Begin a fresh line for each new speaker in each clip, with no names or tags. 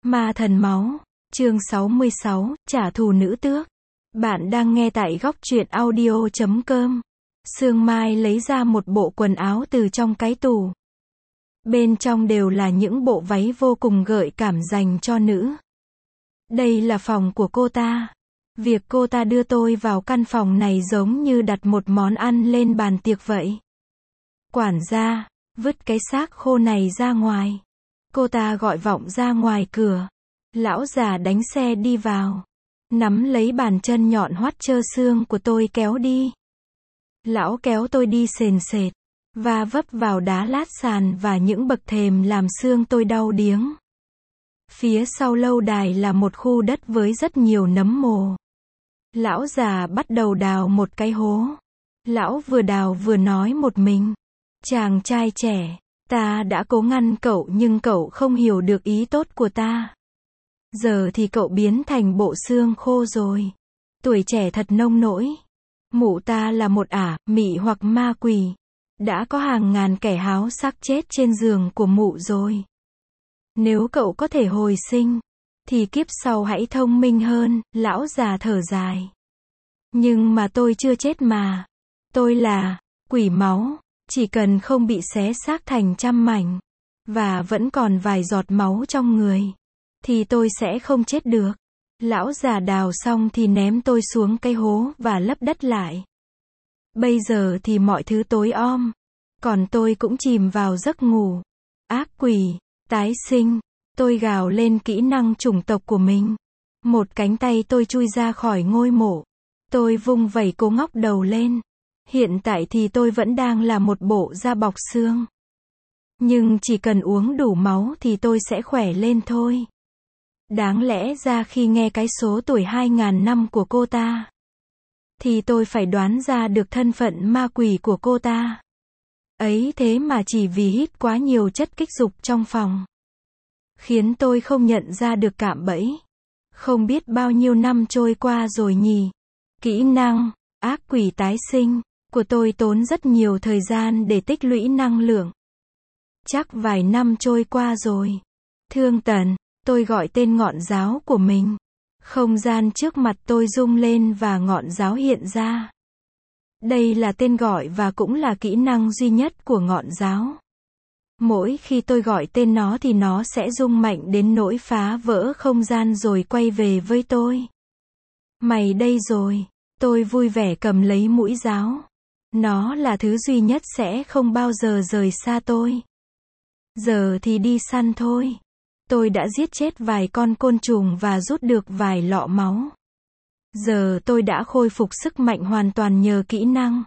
Ma thần máu, chương 66, trả thù nữ tước. Bạn đang nghe tại góc truyện audio.com. Sương Mai lấy ra một bộ quần áo từ trong cái tủ. Bên trong đều là những bộ váy vô cùng gợi cảm dành cho nữ. Đây là phòng của cô ta. Việc cô ta đưa tôi vào căn phòng này giống như đặt một món ăn lên bàn tiệc vậy. Quản gia, vứt cái xác khô này ra ngoài. Cô ta gọi vọng ra ngoài cửa. Lão già đánh xe đi vào. Nắm lấy bàn chân nhọn hoắt trơ xương của tôi kéo đi. Lão kéo tôi đi sền sệt. Và vấp vào đá lát sàn và những bậc thềm làm xương tôi đau điếng. Phía sau lâu đài là một khu đất với rất nhiều nấm mồ. Lão già bắt đầu đào một cái hố. Lão vừa đào vừa nói một mình. Chàng trai trẻ, ta đã cố ngăn cậu nhưng cậu không hiểu được ý tốt của ta. Giờ thì cậu biến thành bộ xương khô rồi. Tuổi trẻ thật nông nỗi. Mụ ta là một mị hoặc ma quỷ. Đã có hàng ngàn kẻ háo xác chết trên giường của mụ rồi. Nếu cậu có thể hồi sinh, thì kiếp sau hãy thông minh hơn, lão già thở dài. Nhưng mà tôi chưa chết mà. Tôi là quỷ máu. Chỉ cần không bị xé xác thành trăm mảnh, và vẫn còn vài giọt máu trong người, thì tôi sẽ không chết được. Lão già đào xong thì ném tôi xuống cái hố và lấp đất lại. Bây giờ thì mọi thứ tối om. Còn tôi cũng chìm vào giấc ngủ. Ác quỷ, tái sinh. Tôi gào lên kỹ năng chủng tộc của mình. Một cánh tay tôi chui ra khỏi ngôi mộ. Tôi vung vẩy cố ngóc đầu lên. Hiện tại thì tôi vẫn đang là một bộ da bọc xương. Nhưng chỉ cần uống đủ máu thì tôi sẽ khỏe lên thôi. Đáng lẽ ra khi nghe cái số tuổi 2000 năm của cô ta, thì tôi phải đoán ra được thân phận ma quỷ của cô ta. Ấy thế mà chỉ vì hít quá nhiều chất kích dục trong phòng, khiến tôi không nhận ra được cạm bẫy. Không biết bao nhiêu năm trôi qua rồi nhỉ. Kỹ năng, ác quỷ tái sinh, của tôi tốn rất nhiều thời gian để tích lũy năng lượng. Chắc vài năm trôi qua rồi. Thương Tần, tôi gọi tên ngọn giáo của mình. Không gian trước mặt tôi rung lên và ngọn giáo hiện ra. Đây là tên gọi và cũng là kỹ năng duy nhất của ngọn giáo. Mỗi khi tôi gọi tên nó thì nó sẽ rung mạnh đến nỗi phá vỡ không gian rồi quay về với tôi. Mày đây rồi. Tôi vui vẻ cầm lấy mũi giáo. Nó là thứ duy nhất sẽ không bao giờ rời xa tôi. Giờ thì đi săn thôi. Tôi đã giết chết vài con côn trùng và rút được vài lọ máu. Giờ tôi đã khôi phục sức mạnh hoàn toàn nhờ kỹ năng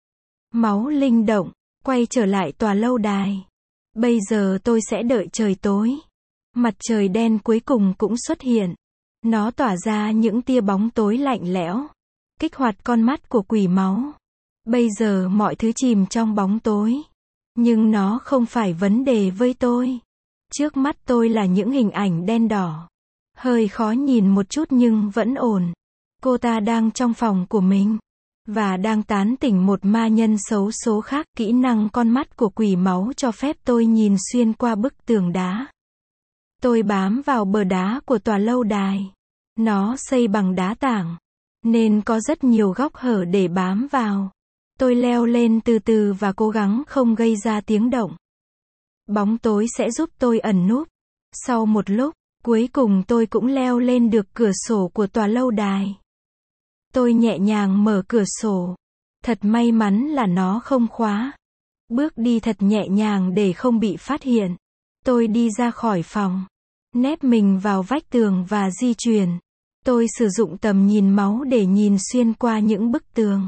máu linh động, quay trở lại tòa lâu đài. Bây giờ tôi sẽ đợi trời tối. Mặt trời đen cuối cùng cũng xuất hiện. Nó tỏa ra những tia bóng tối lạnh lẽo, kích hoạt con mắt của quỷ máu. Bây giờ mọi thứ chìm trong bóng tối. Nhưng nó không phải vấn đề với tôi. Trước mắt tôi là những hình ảnh đen đỏ. Hơi khó nhìn một chút nhưng vẫn ổn. Cô ta đang trong phòng của mình. Và đang tán tỉnh một ma nhân xấu số khác. Kỹ năng con mắt của quỷ máu cho phép tôi nhìn xuyên qua bức tường đá. Tôi bám vào bờ đá của tòa lâu đài. Nó xây bằng đá tảng, nên có rất nhiều góc hở để bám vào. Tôi leo lên từ từ và cố gắng không gây ra tiếng động. Bóng tối sẽ giúp tôi ẩn núp. Sau một lúc, cuối cùng tôi cũng leo lên được cửa sổ của tòa lâu đài. Tôi nhẹ nhàng mở cửa sổ. Thật may mắn là nó không khóa. Bước đi thật nhẹ nhàng để không bị phát hiện. Tôi đi ra khỏi phòng, nép mình vào vách tường và di chuyển. Tôi sử dụng tầm nhìn máu để nhìn xuyên qua những bức tường.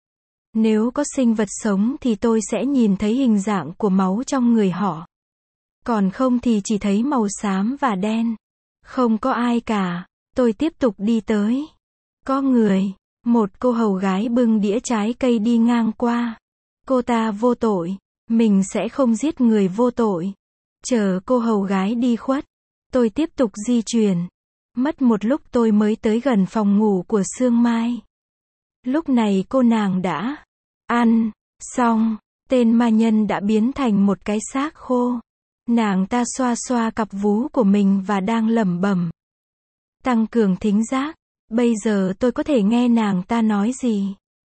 Nếu có sinh vật sống thì tôi sẽ nhìn thấy hình dạng của máu trong người họ. Còn không thì chỉ thấy màu xám và đen. Không có ai cả. Tôi tiếp tục đi tới. Có người. Một cô hầu gái bưng đĩa trái cây đi ngang qua. Cô ta vô tội. Mình sẽ không giết người vô tội. Chờ cô hầu gái đi khuất, tôi tiếp tục di chuyển. Mất một lúc tôi mới tới gần phòng ngủ của Sương Mai. Lúc này cô nàng đã ăn xong. Tên ma nhân đã biến thành một cái xác khô. Nàng ta xoa xoa cặp vú của mình và đang lẩm bẩm. Tăng cường thính giác. Bây giờ tôi có thể nghe nàng ta nói gì.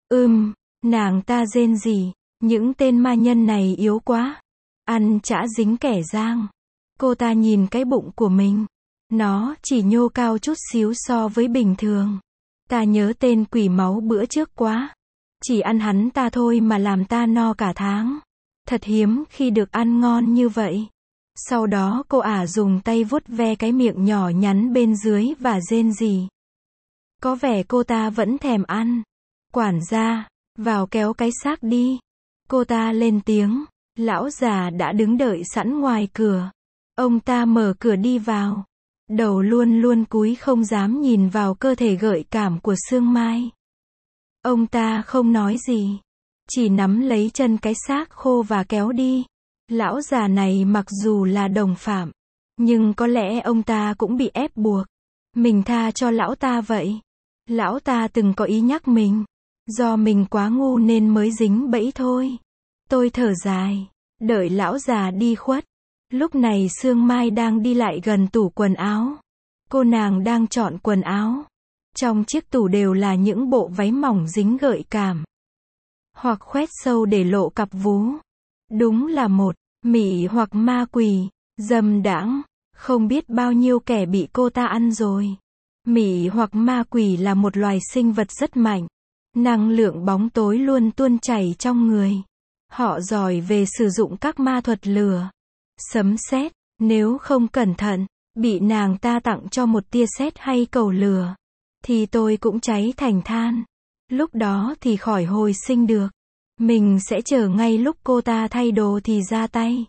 Nàng ta rên rỉ. Những tên ma nhân này yếu quá. Ăn chả dính kẻ giang. Cô ta nhìn cái bụng của mình. Nó chỉ nhô cao chút xíu so với bình thường. Ta nhớ tên quỷ máu bữa trước quá. Chỉ ăn hắn ta thôi mà làm ta no cả tháng. Thật hiếm khi được ăn ngon như vậy. Sau đó cô ả dùng tay vuốt ve cái miệng nhỏ nhắn bên dưới và rên rỉ. Có vẻ cô ta vẫn thèm ăn. Quản gia, vào kéo cái xác đi. Cô ta lên tiếng. Lão già đã đứng đợi sẵn ngoài cửa. Ông ta mở cửa đi vào. Đầu luôn luôn cúi không dám nhìn vào cơ thể gợi cảm của Sương Mai. Ông ta không nói gì. Chỉ nắm lấy chân cái xác khô và kéo đi. Lão già này mặc dù là đồng phạm. Nhưng có lẽ ông ta cũng bị ép buộc. Mình tha cho lão ta vậy. Lão ta từng có ý nhắc mình. Do mình quá ngu nên mới dính bẫy thôi. Tôi thở dài. Đợi lão già đi khuất. Lúc này Sương Mai đang đi lại gần tủ quần áo. Cô nàng đang chọn quần áo. Trong chiếc tủ đều là những bộ váy mỏng dính gợi cảm. Hoặc khoét sâu để lộ cặp vú. Đúng là một mị hoặc ma quỷ, dâm đãng. Không biết bao nhiêu kẻ bị cô ta ăn rồi. Mị hoặc ma quỷ là một loài sinh vật rất mạnh. Năng lượng bóng tối luôn tuôn chảy trong người. Họ giỏi về sử dụng các ma thuật lửa. Sấm sét, nếu không cẩn thận, bị nàng ta tặng cho một tia sét hay cầu lửa, thì tôi cũng cháy thành than. Lúc đó thì khỏi hồi sinh được. Mình sẽ chờ ngay lúc cô ta thay đồ thì ra tay.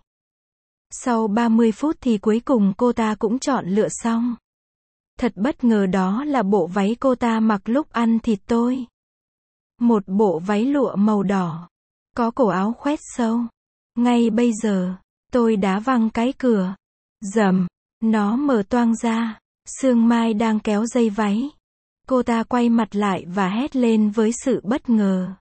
Sau 30 phút thì cuối cùng cô ta cũng chọn lựa xong. Thật bất ngờ đó là bộ váy cô ta mặc lúc ăn thịt tôi. Một bộ váy lụa màu đỏ. Có cổ áo khoét sâu. Ngay bây giờ, tôi đá văng cái cửa. Rầm, nó mở toang ra. Sương Mai đang kéo dây váy. Cô ta quay mặt lại và hét lên với sự bất ngờ.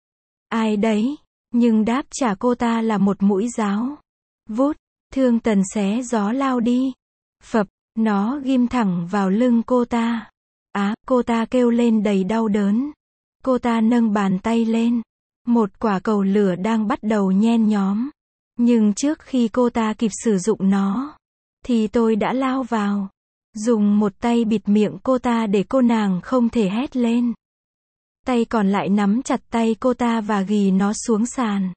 Ai đấy? Nhưng đáp trả cô ta là một mũi giáo. Vút, thương tần xé gió lao đi. Phập, nó ghim thẳng vào lưng cô ta. Cô ta kêu lên đầy đau đớn. Cô ta nâng bàn tay lên. Một quả cầu lửa đang bắt đầu nhen nhóm. Nhưng trước khi cô ta kịp sử dụng nó, thì tôi đã lao vào. Dùng một tay bịt miệng cô ta để cô nàng không thể hét lên. Tay còn lại nắm chặt tay cô ta và ghì nó xuống sàn.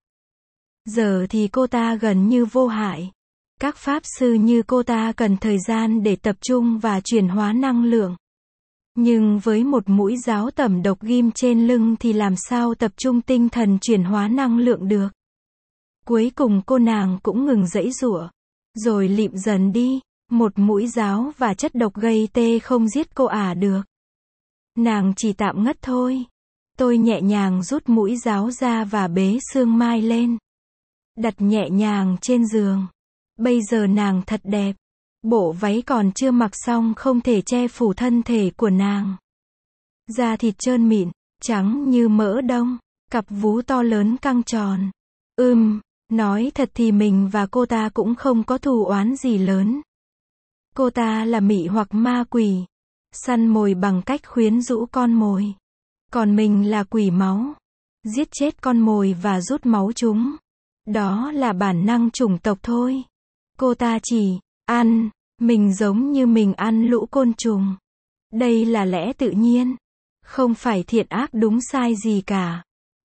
Giờ thì cô ta gần như vô hại. Các pháp sư như cô ta cần thời gian để tập trung và chuyển hóa năng lượng. Nhưng với một mũi giáo tẩm độc ghim trên lưng thì làm sao tập trung tinh thần chuyển hóa năng lượng được. Cuối cùng cô nàng cũng ngừng giãy giụa. Rồi lịm dần đi. Một mũi giáo và chất độc gây tê không giết cô ả được. Nàng chỉ tạm ngất thôi. Tôi nhẹ nhàng rút mũi giáo ra và bế Sương Mai lên. Đặt nhẹ nhàng trên giường. Bây giờ nàng thật đẹp. Bộ váy còn chưa mặc xong không thể che phủ thân thể của nàng. Da thịt trơn mịn, trắng như mỡ đông. Cặp vú to lớn căng tròn. Nói thật thì mình và cô ta cũng không có thù oán gì lớn. Cô ta là mị hoặc ma quỷ. Săn mồi bằng cách khuyến rũ con mồi. Còn mình là quỷ máu. Giết chết con mồi và rút máu chúng. Đó là bản năng chủng tộc thôi. Cô ta chỉ ăn mình giống như mình ăn lũ côn trùng. Đây là lẽ tự nhiên. Không phải thiện ác đúng sai gì cả.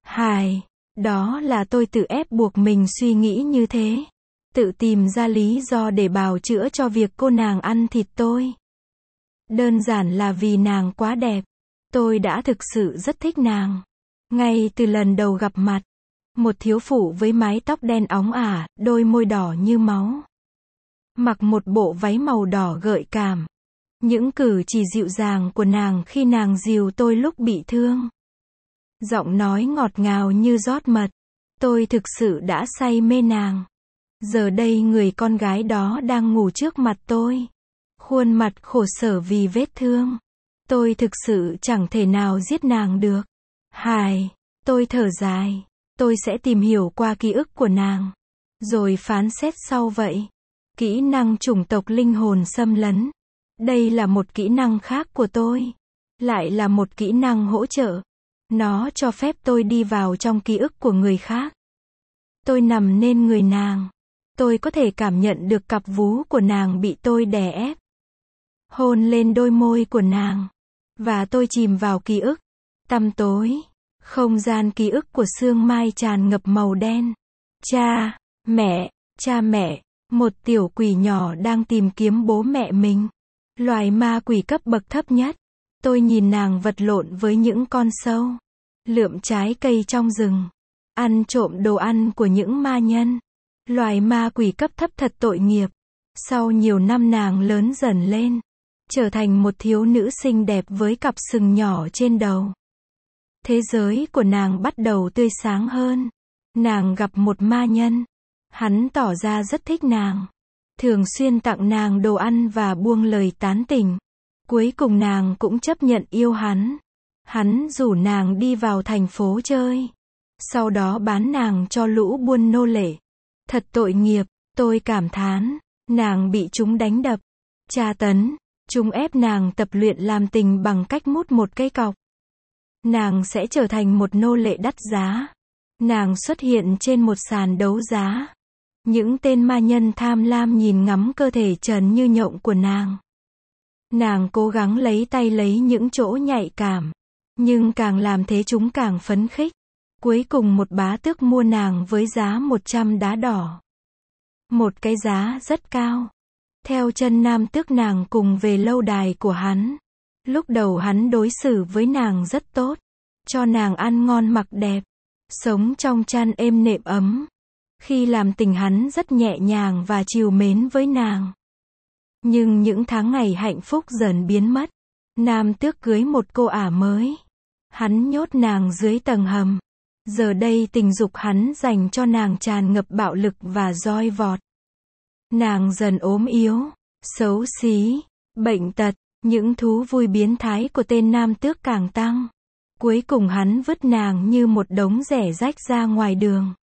Đó là tôi tự ép buộc mình suy nghĩ như thế. Tự tìm ra lý do để bào chữa cho việc cô nàng ăn thịt tôi. Đơn giản là vì nàng quá đẹp. Tôi đã thực sự rất thích nàng. Ngay từ lần đầu gặp mặt. Một thiếu phụ với mái tóc đen óng ả, đôi môi đỏ như máu. Mặc một bộ váy màu đỏ gợi cảm. Những cử chỉ dịu dàng của nàng khi nàng dìu tôi lúc bị thương. Giọng nói ngọt ngào như rót mật. Tôi thực sự đã say mê nàng. Giờ đây người con gái đó đang ngủ trước mặt tôi. Khuôn mặt khổ sở vì vết thương. Tôi thực sự chẳng thể nào giết nàng được. Tôi thở dài. Tôi sẽ tìm hiểu qua ký ức của nàng. Rồi phán xét sau vậy. Kỹ năng chủng tộc linh hồn xâm lấn. Đây là một kỹ năng khác của tôi. Lại là một kỹ năng hỗ trợ. Nó cho phép tôi đi vào trong ký ức của người khác. Tôi nằm lên người nàng. Tôi có thể cảm nhận được cặp vú của nàng bị tôi đè ép. Hôn lên đôi môi của nàng. Và tôi chìm vào ký ức. Tăm tối. Không gian ký ức của Sương Mai tràn ngập màu đen. Cha mẹ. Một tiểu quỷ nhỏ đang tìm kiếm bố mẹ mình. Loài ma quỷ cấp bậc thấp nhất. Tôi nhìn nàng vật lộn với những con sâu. Lượm trái cây trong rừng. Ăn trộm đồ ăn của những ma nhân. Loài ma quỷ cấp thấp thật tội nghiệp. Sau nhiều năm nàng lớn dần lên. Trở thành một thiếu nữ xinh đẹp với cặp sừng nhỏ trên đầu. Thế giới của nàng bắt đầu tươi sáng hơn. Nàng gặp một ma nhân. Hắn tỏ ra rất thích nàng. Thường xuyên tặng nàng đồ ăn và buông lời tán tỉnh. Cuối cùng nàng cũng chấp nhận yêu hắn. Hắn rủ nàng đi vào thành phố chơi. Sau đó bán nàng cho lũ buôn nô lệ. Thật tội nghiệp, tôi cảm thán. Nàng bị chúng đánh đập, tra tấn. Chúng ép nàng tập luyện làm tình bằng cách mút một cây cọc. Nàng sẽ trở thành một nô lệ đắt giá. Nàng xuất hiện trên một sàn đấu giá. Những tên ma nhân tham lam nhìn ngắm cơ thể trần như nhộng của nàng. Nàng cố gắng lấy tay lấy những chỗ nhạy cảm. Nhưng càng làm thế chúng càng phấn khích. Cuối cùng một bá tước mua nàng với giá 100 đá đỏ. Một cái giá rất cao. Theo chân nam tước nàng cùng về lâu đài của hắn. Lúc đầu hắn đối xử với nàng rất tốt. Cho nàng ăn ngon mặc đẹp. Sống trong chăn êm nệm ấm. Khi làm tình hắn rất nhẹ nhàng và trìu mến với nàng. Nhưng những tháng ngày hạnh phúc dần biến mất. Nam tước cưới một cô ả mới. Hắn nhốt nàng dưới tầng hầm. Giờ đây tình dục hắn dành cho nàng tràn ngập bạo lực và roi vọt. Nàng dần ốm yếu, xấu xí, bệnh tật, những thú vui biến thái của tên nam tước càng tăng. Cuối cùng hắn vứt nàng như một đống rẻ rách ra ngoài đường.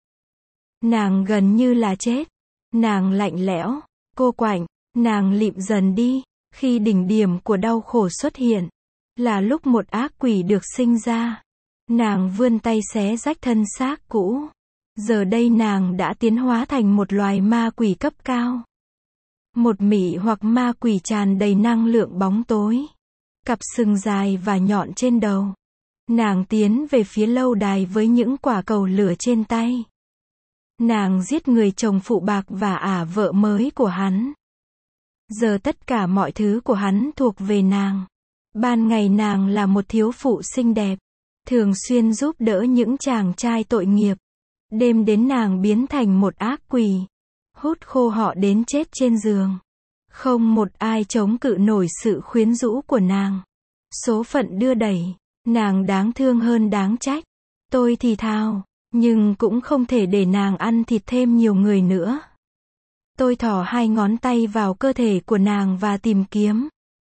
Nàng gần như là chết. Nàng lạnh lẽo, cô quạnh, nàng lịm dần đi. Khi đỉnh điểm của đau khổ xuất hiện, là lúc một ác quỷ được sinh ra. Nàng vươn tay xé rách thân xác cũ. Giờ đây nàng đã tiến hóa thành một loài ma quỷ cấp cao. Một mị hoặc ma quỷ tràn đầy năng lượng bóng tối. Cặp sừng dài và nhọn trên đầu. Nàng tiến về phía lâu đài với những quả cầu lửa trên tay. Nàng giết người chồng phụ bạc và ả vợ mới của hắn. Giờ tất cả mọi thứ của hắn thuộc về nàng. Ban ngày nàng là một thiếu phụ xinh đẹp. Thường xuyên giúp đỡ những chàng trai tội nghiệp. Đêm đến nàng biến thành một ác quỷ. Hút khô họ đến chết trên giường. Không một ai chống cự nổi sự quyến rũ của nàng. Số phận đưa đẩy. Nàng đáng thương hơn đáng trách. Tôi thì thào. Nhưng cũng không thể để nàng ăn thịt thêm nhiều người nữa. Tôi thò 2 ngón tay vào cơ thể của nàng và tìm kiếm.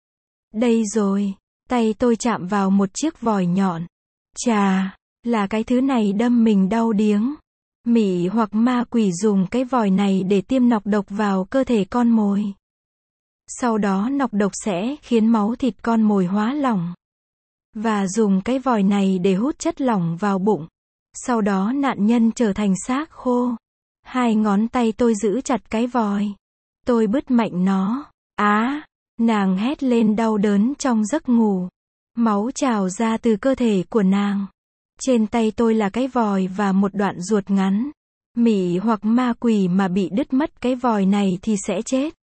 Đây rồi. Tay tôi chạm vào một chiếc vòi nhọn. Chà, là cái thứ này đâm mình đau điếng. Mị hoặc ma quỷ dùng cái vòi này để tiêm nọc độc vào cơ thể con mồi. Sau đó nọc độc sẽ khiến máu thịt con mồi hóa lỏng. Và dùng cái vòi này để hút chất lỏng vào bụng. Sau đó nạn nhân trở thành xác khô. 2 ngón tay tôi giữ chặt cái vòi. Tôi bứt mạnh nó. Nàng hét lên đau đớn trong giấc ngủ. Máu trào ra từ cơ thể của nàng. Trên tay tôi là cái vòi và một đoạn ruột ngắn. Mị hoặc ma quỷ mà bị đứt mất cái vòi này thì sẽ chết.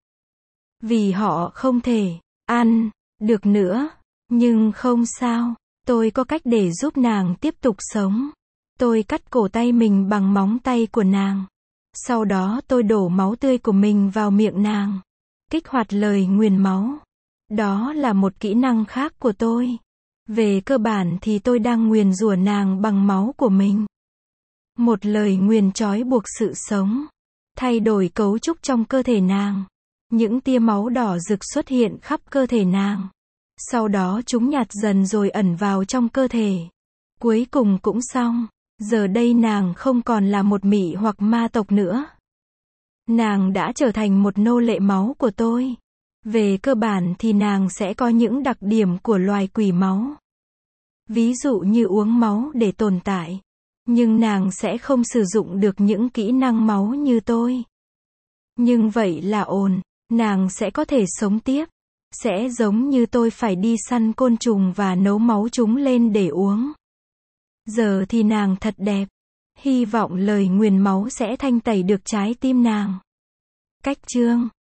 Vì họ không thể ăn được nữa. Nhưng không sao. Tôi có cách để giúp nàng tiếp tục sống. Tôi cắt cổ tay mình bằng móng tay của nàng. Sau đó tôi đổ máu tươi của mình vào miệng nàng. Kích hoạt lời nguyền máu. Đó là một kỹ năng khác của tôi. Về cơ bản thì tôi đang nguyền rủa nàng bằng máu của mình. Một lời nguyền trói buộc sự sống. Thay đổi cấu trúc trong cơ thể nàng. Những tia máu đỏ rực xuất hiện khắp cơ thể nàng. Sau đó chúng nhạt dần rồi ẩn vào trong cơ thể. Cuối cùng cũng xong. Giờ đây nàng không còn là một mị hoặc ma tộc nữa. Nàng đã trở thành một nô lệ máu của tôi. Về cơ bản thì nàng sẽ có những đặc điểm của loài quỷ máu. Ví dụ như uống máu để tồn tại. Nhưng nàng sẽ không sử dụng được những kỹ năng máu như tôi. Nhưng vậy là ổn. Nàng sẽ có thể sống tiếp. Sẽ giống như tôi phải đi săn côn trùng và nấu máu chúng lên để uống. Giờ thì nàng thật đẹp. Hy vọng lời nguyền máu sẽ thanh tẩy được trái tim nàng. Cách chương